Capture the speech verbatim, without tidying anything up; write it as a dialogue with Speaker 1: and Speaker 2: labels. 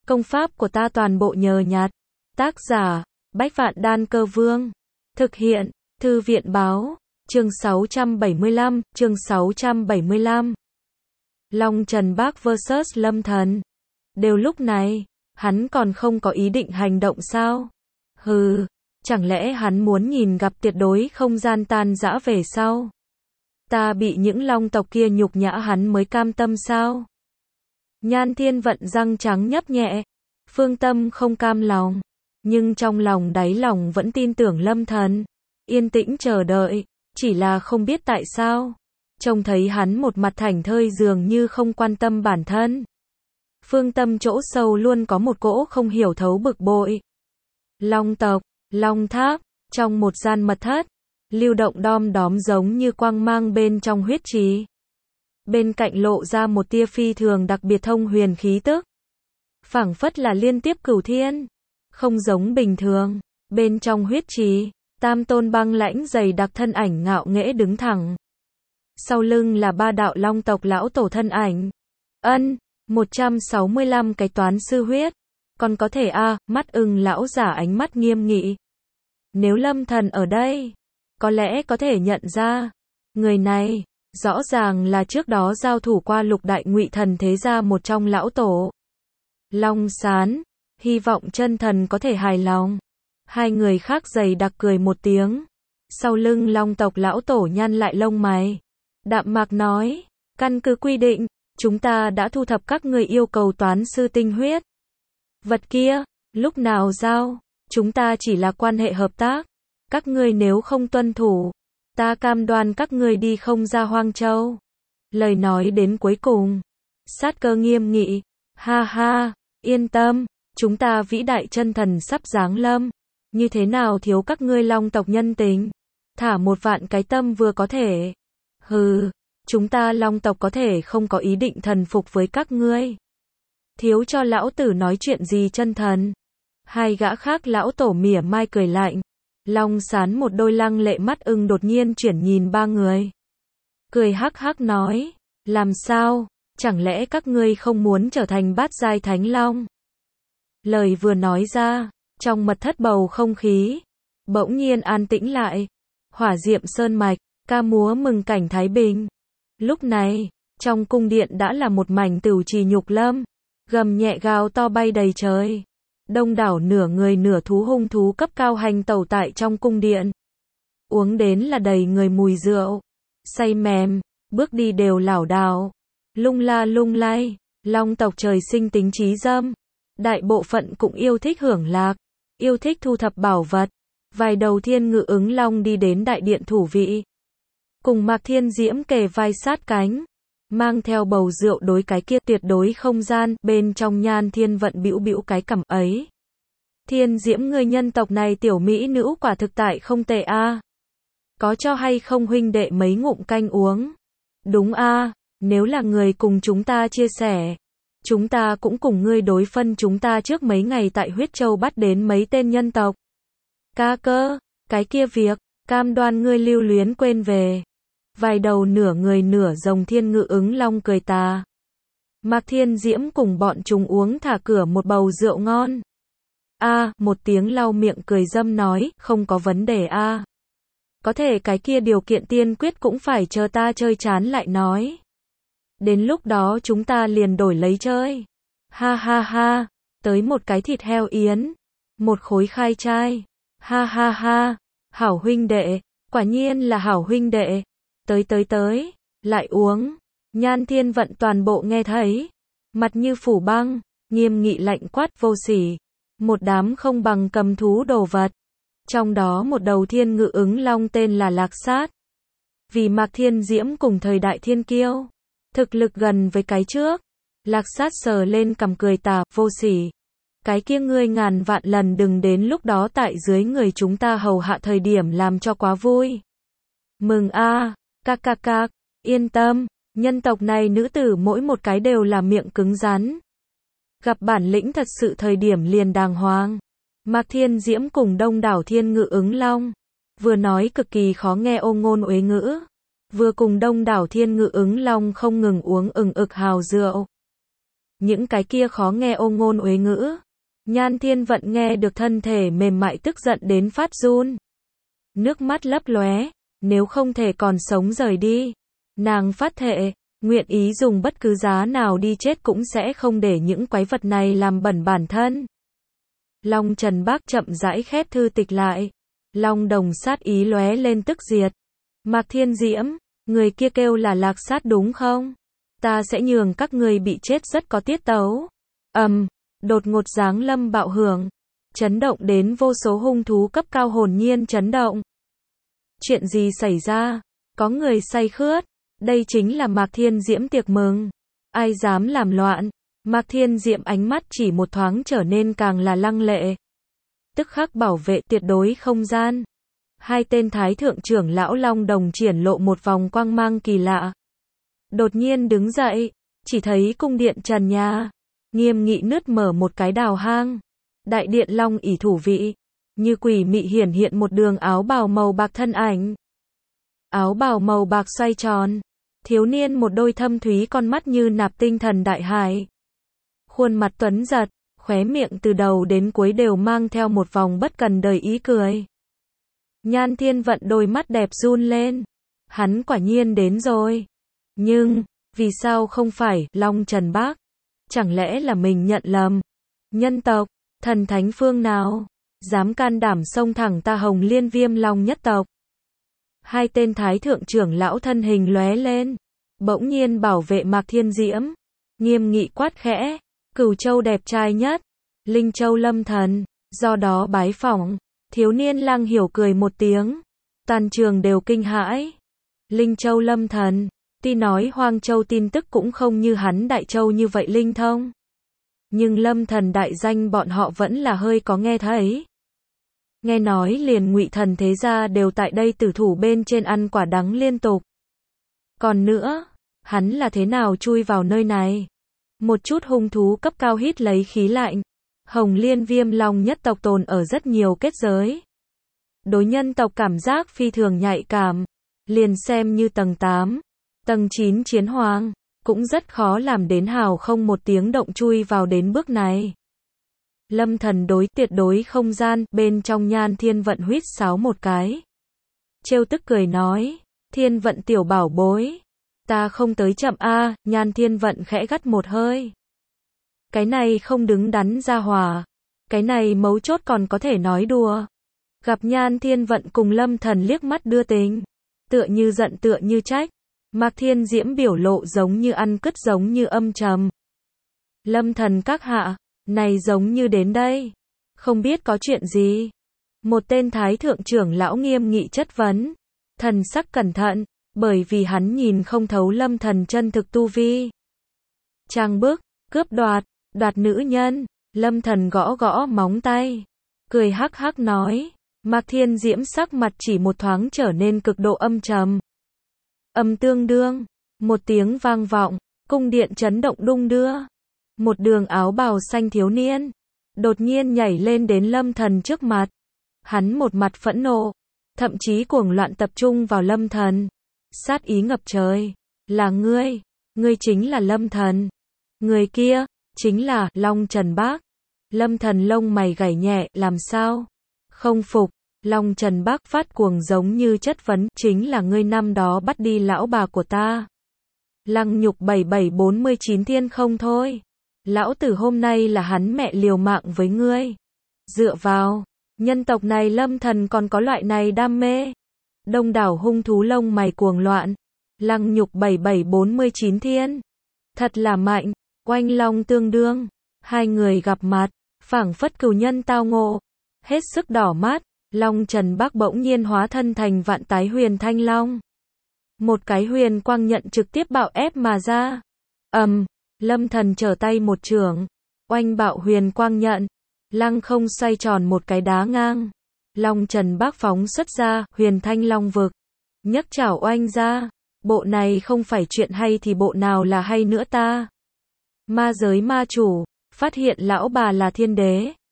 Speaker 1: Công pháp của ta toàn bộ nhờ nhặt. Tác giả, Bách Vạn Đan Cơ Vương. Thực hiện, Thư viện Báo. Chương sáu trăm bảy mươi lăm, chương sáu trăm bảy mươi lăm. Long Trần Bác versus Lâm Thần. Đều lúc này, hắn còn không có ý định hành động sao? Hừ, chẳng lẽ hắn muốn nhìn gặp tuyệt đối không gian tan rã về sau? Ta bị những long tộc kia nhục nhã hắn mới cam tâm sao? Nhan Thiên Vận răng trắng nhấp nhẹ, phương tâm không cam lòng, nhưng trong lòng đáy lòng vẫn tin tưởng Lâm Thần, yên tĩnh chờ đợi, chỉ là không biết tại sao, trông thấy hắn một mặt thảnh thơi dường như không quan tâm bản thân. Phương tâm chỗ sâu luôn có một cỗ không hiểu thấu bực bội. Long tộc, Long Tháp, trong một gian mật thất, lưu động đom đóm giống như quang mang bên trong huyết trì. Bên cạnh lộ ra một tia phi thường đặc biệt thông huyền khí tức. Phảng phất là liên tiếp cửu thiên, không giống bình thường. Bên trong huyết trì, tam tôn băng lãnh dày đặc thân ảnh ngạo nghễ đứng thẳng. Sau lưng là ba đạo long tộc lão tổ thân ảnh. Ân, một trăm sáu mươi lăm cái toán sư huyết. Còn có thể a, à, mắt ưng lão giả ánh mắt nghiêm nghị. Nếu Lâm Thần ở đây, có lẽ có thể nhận ra, người này, rõ ràng là trước đó giao thủ qua lục đại ngụy thần thế gia một trong lão tổ. Long Sán, hy vọng chân thần có thể hài lòng. Hai người khác dày đặc cười một tiếng. Sau lưng long tộc lão tổ nhăn lại lông mày. Đạm mạc nói, căn cứ quy định, chúng ta đã thu thập các người yêu cầu toán sư tinh huyết. Vật kia, lúc nào giao, chúng ta chỉ là quan hệ hợp tác. Các ngươi nếu không tuân thủ, ta cam đoan các ngươi đi không ra Hoang Châu. Lời nói đến cuối cùng, sát cơ nghiêm nghị. Ha ha, yên tâm, chúng ta vĩ đại chân thần sắp giáng lâm. Như thế nào thiếu các ngươi long tộc nhân tình? Thả một vạn cái tâm vừa có thể. Hừ, chúng ta long tộc có thể không có ý định thần phục với các ngươi. Thiếu cho lão tử nói chuyện gì chân thần? Hai gã khác lão tổ mỉa mai cười lạnh. Long Sán một đôi lăng lệ mắt ưng đột nhiên chuyển nhìn ba người. Cười hắc hắc nói, làm sao, chẳng lẽ các ngươi không muốn trở thành bát giai thánh long? Lời vừa nói ra, trong mật thất bầu không khí, bỗng nhiên an tĩnh lại. Hỏa diệm sơn mạch, ca múa mừng cảnh thái bình. Lúc này, trong cung điện đã là một mảnh tửu trì nhục lâm, gầm nhẹ gào to bay đầy trời. Đông đảo nửa người nửa thú hung thú cấp cao hành tẩu tại trong cung điện. Uống đến là đầy người mùi rượu, say mềm, bước đi đều lảo đảo, lung la lung lay. Long tộc trời sinh tính trí dâm, đại bộ phận cũng yêu thích hưởng lạc, yêu thích thu thập bảo vật. Vài đầu thiên ngự ứng long đi đến đại điện thủ vị, cùng Mạc Thiên Diễm kề vai sát cánh, mang theo bầu rượu đối cái kia tuyệt đối không gian. Bên trong Nhan Thiên Vận bĩu bĩu cái cằm ấy. Thiên Diễm, người nhân tộc này tiểu mỹ nữ quả thực tại không tệ a. À. Có cho hay không huynh đệ mấy ngụm canh uống? Đúng a, à, nếu là người cùng chúng ta chia sẻ, chúng ta cũng cùng ngươi đối phân. Chúng ta trước mấy ngày tại Huyết Châu bắt đến mấy tên nhân tộc. Ca cơ, cái kia việc, cam đoan ngươi lưu luyến quên về. Vài đầu nửa người nửa rồng thiên ngự ứng long cười tà. Mạc Thiên Diễm cùng bọn chúng uống thả cửa một bầu rượu ngon. A, à, một tiếng lau miệng cười dâm nói, không có vấn đề a. À. Có thể cái kia điều kiện tiên quyết cũng phải chờ ta chơi chán lại nói. Đến lúc đó chúng ta liền đổi lấy chơi. Ha ha ha, tới một cái thịt heo yến, một khối khai trai. Ha ha ha, hảo huynh đệ, quả nhiên là hảo huynh đệ. Tới tới tới, lại uống. Nhan Thiên Vận toàn bộ nghe thấy, mặt như phủ băng, nghiêm nghị lạnh quát vô sỉ. Một đám không bằng cầm thú đồ vật. Trong đó một đầu thiên ngự ứng long tên là Lạc Sát. Vì Mạc Thiên Diễm cùng thời đại thiên kiêu, thực lực gần với cái trước. Lạc Sát sờ lên cằm cười tà, vô sỉ. Cái kia ngươi ngàn vạn lần đừng đến lúc đó tại dưới người chúng ta hầu hạ thời điểm làm cho quá vui. Mừng a, à, các các các, yên tâm, nhân tộc này nữ tử mỗi một cái đều là miệng cứng rắn. Gặp bản lĩnh thật sự thời điểm liền đàng hoàng. Mạc Thiên Diễm cùng đông đảo thiên ngự ứng long, vừa nói cực kỳ khó nghe ô ngôn uế ngữ, vừa cùng đông đảo thiên ngự ứng long không ngừng uống ừng ực hào rượu. những cái kia khó nghe ô ngôn uế ngữ. Nhan Thiên Vận nghe được thân thể mềm mại tức giận đến phát run. Nước mắt lấp lóe, nếu không thể còn sống rời đi. Nàng phát thệ, nguyện ý dùng bất cứ giá nào đi chết cũng sẽ không để những quái vật này làm bẩn bản thân. Long Trần Bác chậm rãi khép thư tịch lại. Long đồng sát ý lóe lên tức diệt. Mạc Thiên Diễm, người kia kêu là Lạc Sát đúng không? Ta sẽ nhường các người bị chết rất có tiết tấu. Ầm, um, đột ngột giáng lâm bạo hưởng, chấn động đến vô số hung thú cấp cao hồn nhiên chấn động. Chuyện gì xảy ra? Có người say khướt. Đây chính là Mạc Thiên Diễm tiệc mừng. Ai dám làm loạn? Mạc Thiên Diễm ánh mắt chỉ một thoáng trở nên càng là lăng lệ. Tức khắc bảo vệ tuyệt đối không gian. Hai tên thái thượng trưởng lão Long Đồng triển lộ một vòng quang mang kỳ lạ. Đột nhiên đứng dậy, chỉ thấy cung điện trần nhà, nghiêm nghị nứt mở một cái đào hang. Đại điện Long ỷ thủ vị, như quỷ mị hiển hiện một đường áo bào màu bạc thân ảnh. Áo bào màu bạc xoay tròn, thiếu niên một đôi thâm thúy con mắt như nạp tinh thần đại hải. Khuôn mặt tuấn giật, khóe miệng từ đầu đến cuối đều mang theo một vòng bất cần đời ý cười. Nhan Thiên Vận đôi mắt đẹp run lên. Hắn quả nhiên đến rồi. Nhưng, vì sao không phải Long Trần Bác? Chẳng lẽ là mình nhận lầm? Nhân tộc, thần thánh phương nào? Dám can đảm xông thẳng ta Hồng Liên Viêm Long nhất tộc? Hai tên thái thượng trưởng lão thân hình lóe lên. Bỗng nhiên bảo vệ Mạc Thiên Diễm. Nghiêm nghị quát khẽ. Cửu Châu đẹp trai nhất. Linh Châu Lâm Thần. Do đó bái phỏng. Thiếu niên Lăng Hiểu cười một tiếng. Toàn trường đều kinh hãi. Linh Châu Lâm Thần. Tuy nói Hoang Châu tin tức cũng không như hắn Đại Châu như vậy linh thông. Nhưng Lâm Thần đại danh bọn họ vẫn là hơi có nghe thấy. Nghe nói liền Ngụy Thần thế gia đều tại đây tử thủ bên trên ăn quả đắng liên tục. Còn nữa, hắn là thế nào chui vào nơi này? Một chút hung thú cấp cao hít lấy khí lạnh. Hồng Liên Viêm Long nhất tộc tồn ở rất nhiều kết giới. Đối nhân tộc cảm giác phi thường nhạy cảm. Liền xem như tầng tám, tầng chín chiến hoàng, cũng rất khó làm đến hào không một tiếng động chui vào đến bước này. Lâm Thần đối tuyệt đối không gian, bên trong Nhan Thiên Vận huýt sáo một cái. Trêu tức cười nói, Thiên Vận tiểu bảo bối, ta không tới chậm a. Nhan Thiên Vận khẽ gắt một hơi. Cái này không đứng đắn ra hòa, cái này mấu chốt còn có thể nói đùa. Gặp Nhan Thiên Vận cùng Lâm Thần liếc mắt đưa tình, tựa như giận tựa như trách. Mạc Thiên Diễm biểu lộ giống như ăn cứt giống như âm trầm. Lâm Thần các hạ, này giống như đến đây, không biết có chuyện gì. Một tên thái thượng trưởng lão nghiêm nghị chất vấn, thần sắc cẩn thận, bởi vì hắn nhìn không thấu Lâm Thần chân thực tu vi. Trang bức, cướp đoạt, đoạt nữ nhân. Lâm Thần gõ gõ móng tay, cười hắc hắc nói. Mạc Thiên Diễm sắc mặt chỉ một thoáng trở nên cực độ âm trầm. Âm tương đương, một tiếng vang vọng, cung điện chấn động đung đưa. Một đường áo bào xanh thiếu niên, đột nhiên nhảy lên đến Lâm Thần trước mặt. Hắn một mặt phẫn nộ, thậm chí cuồng loạn tập trung vào Lâm Thần. Sát ý ngập trời, là ngươi, ngươi chính là Lâm Thần. Người kia, chính là Long Trần Bác. Lâm Thần lông mày gảy nhẹ, làm sao? Không phục. Long Trần Bác phát cuồng giống như chất vấn, chính là ngươi năm đó bắt đi lão bà của ta. Lăng Nhục bảy bảy bốn mươi chín thiên không thôi. Lão tử hôm nay là hắn mẹ liều mạng với ngươi. Dựa vào, nhân tộc này Lâm Thần còn có loại này đam mê. Đông đảo hung thú lông mày cuồng loạn. Lăng Nhục bảy bảy bốn mươi chín thiên. Thật là mạnh, oanh long tương đương. Hai người gặp mặt, phảng phất cửu nhân tao ngộ. Hết sức đỏ mắt. Long Trần Bác bỗng nhiên hóa thân thành vạn tái huyền thanh long. Một cái huyền quang nhận trực tiếp bạo ép mà ra. Ầm, um, Lâm Thần trở tay một chưởng, oanh bạo huyền quang nhận, lăng không xoay tròn một cái đá ngang. Long Trần Bác phóng xuất ra huyền thanh long vực, nhấc chảo oanh ra. Bộ này không phải chuyện hay thì bộ nào là hay nữa ta? Ma giới ma chủ, phát hiện lão bà là thiên đế.